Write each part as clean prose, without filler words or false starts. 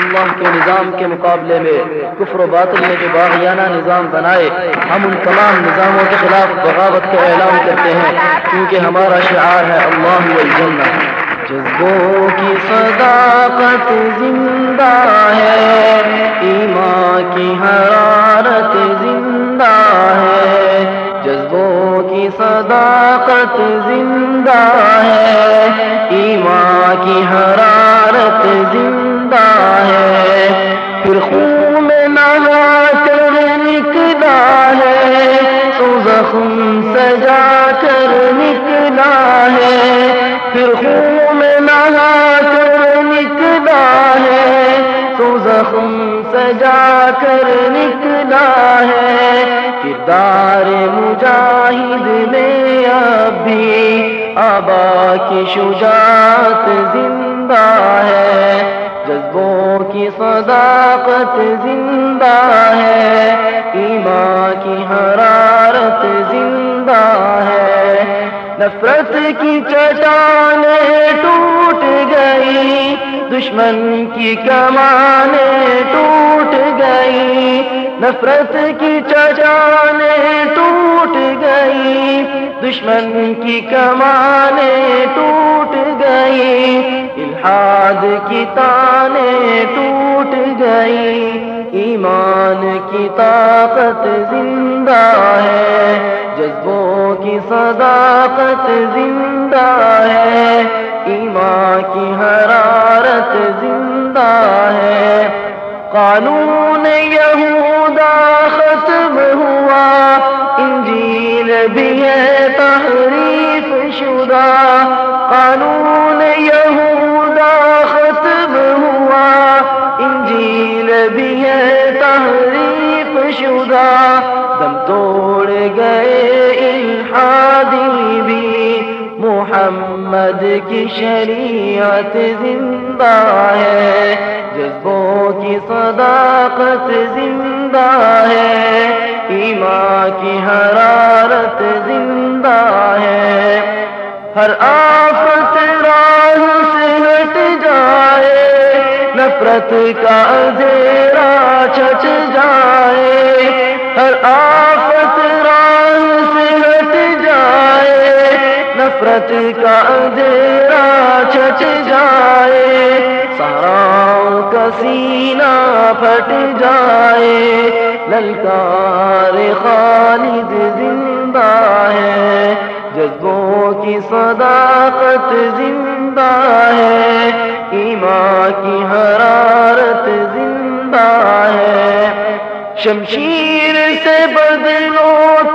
اللہ کے نظام کے مقابلے میں کفر و باطل نے جو باغیانہ نظام بنائے، ہم ان تمام نظاموں کے خلاف بغاوت کا اعلان کرتے ہیں، کیونکہ ہمارا شعار ہے اللہ والجنہ۔ جذبوں کی صداقت زندہ ہے، ایمان کی حرارت زندہ ہے، جذبوں کی صداقت زندہ ہے، ایمان کی حرارت زندہ ہے، پھر خون میں نہا کر نکلا ہے، تو زخم سجا کر نکلا ہے، پھر خون میں نہا کر نکلا ہے، تو زخم سجا کر نکلا ہے، کردار مجاہد میں اب بھی آبا کی شجاعت زندہ ہے، جذبوں کی صداقت زندہ ہے، ایمان کی حرارت زندہ ہے، نفرت کی چٹانیں ٹوٹ گئی، دشمن کی کمانیں ٹوٹ گئی، نفرت کی چٹانیں ٹوٹ گئی، دشمن کی کمانیں ٹوٹ گئی، الحاد کی تانیں ٹوٹ گئی، ایمان کی طاقت زندہ ہے، جذبوں کی صداقت زندہ ہے، ایمان کی حرارت زندہ ہے، قانون یہودا ختم ہوا، انجیل بھی ہے تحریف شدہ، قانون یہودا ختم ہوا، انجیل بھی ہے تحریف شدہ، دم توڑ گئے الحادی بھی، محمد کی شریعت زندہ ہے، جذبوں کی صداقت زندہ ہے، ایمان کی حرارت زندہ ہے، ہر آفت راہ سے ہٹ جائے، نفرت کا اندھیرا چھٹ جائے، ہر آفت راہ سے ہٹ جائے، نفرت کا اندھیرا چھٹ جائے، صحراؤں کا سینہ پھٹ جائے، للکار خالد زندہ ہے، جذبوں کی صداقت زندہ ہے، ایمان کی حرارت زندہ ہے، شمشیر سے بدلو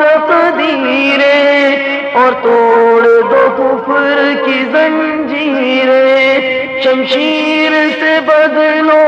تقدیریں اور توڑ دو کفر کی زنجیریں، شمشیر سے بدلو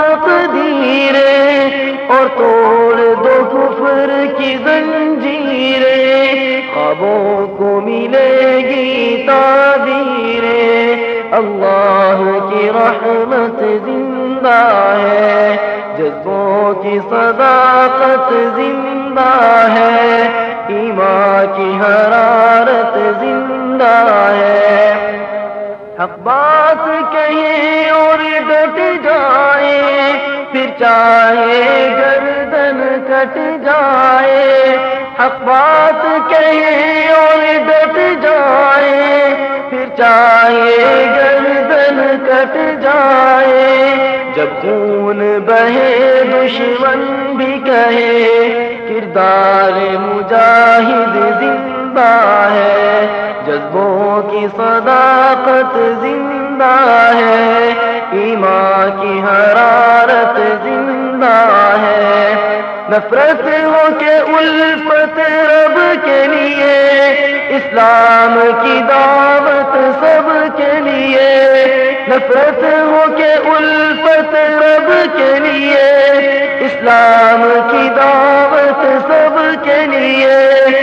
تقدیریں اور توڑ دو کفر کی زنجیریں، خوابوں کو ملے گی تعبیریں، اللہ کی رحمت زندہ ہے، جذبوں کی صداقت زندہ ہے، ایمان کی حرارت زندہ ہے، حق بات کہیں اور ڈٹ جائے، پھر چاہے گردن کٹ جائے، حق بات کہیں اور ڈٹ جائے، پھر چاہے گردن کٹ جائے، جب خون بہے دشمن بھی کہے، کردار مجاہد زندہ ہے، جذبوں کی صداقت زندہ ہے، ایمان کی حرارت زندہ ہے، نفرت ہو کہ الفت رب کے لیے، اسلام کی دعوت سب کے لیے، نفرت ہو کہ الفت رب کے لیے، اسلام کی دعوت سب کے لیے،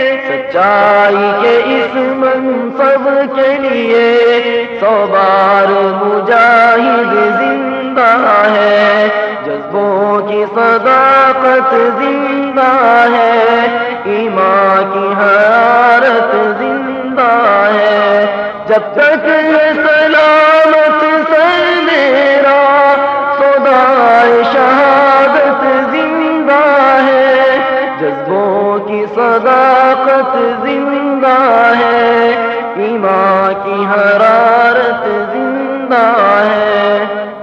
سچائی کے اس منصب کے لیے، 100 بار مجاہد زندہ ہے، جذبوں کی صداقت زندہ ہے، ایمان کی حرارت زندہ ہے، جب تک ہے سلامت سر میرا، سودا کی صداقت زندہ ہے، ایمان کی حرارت زندہ ہے،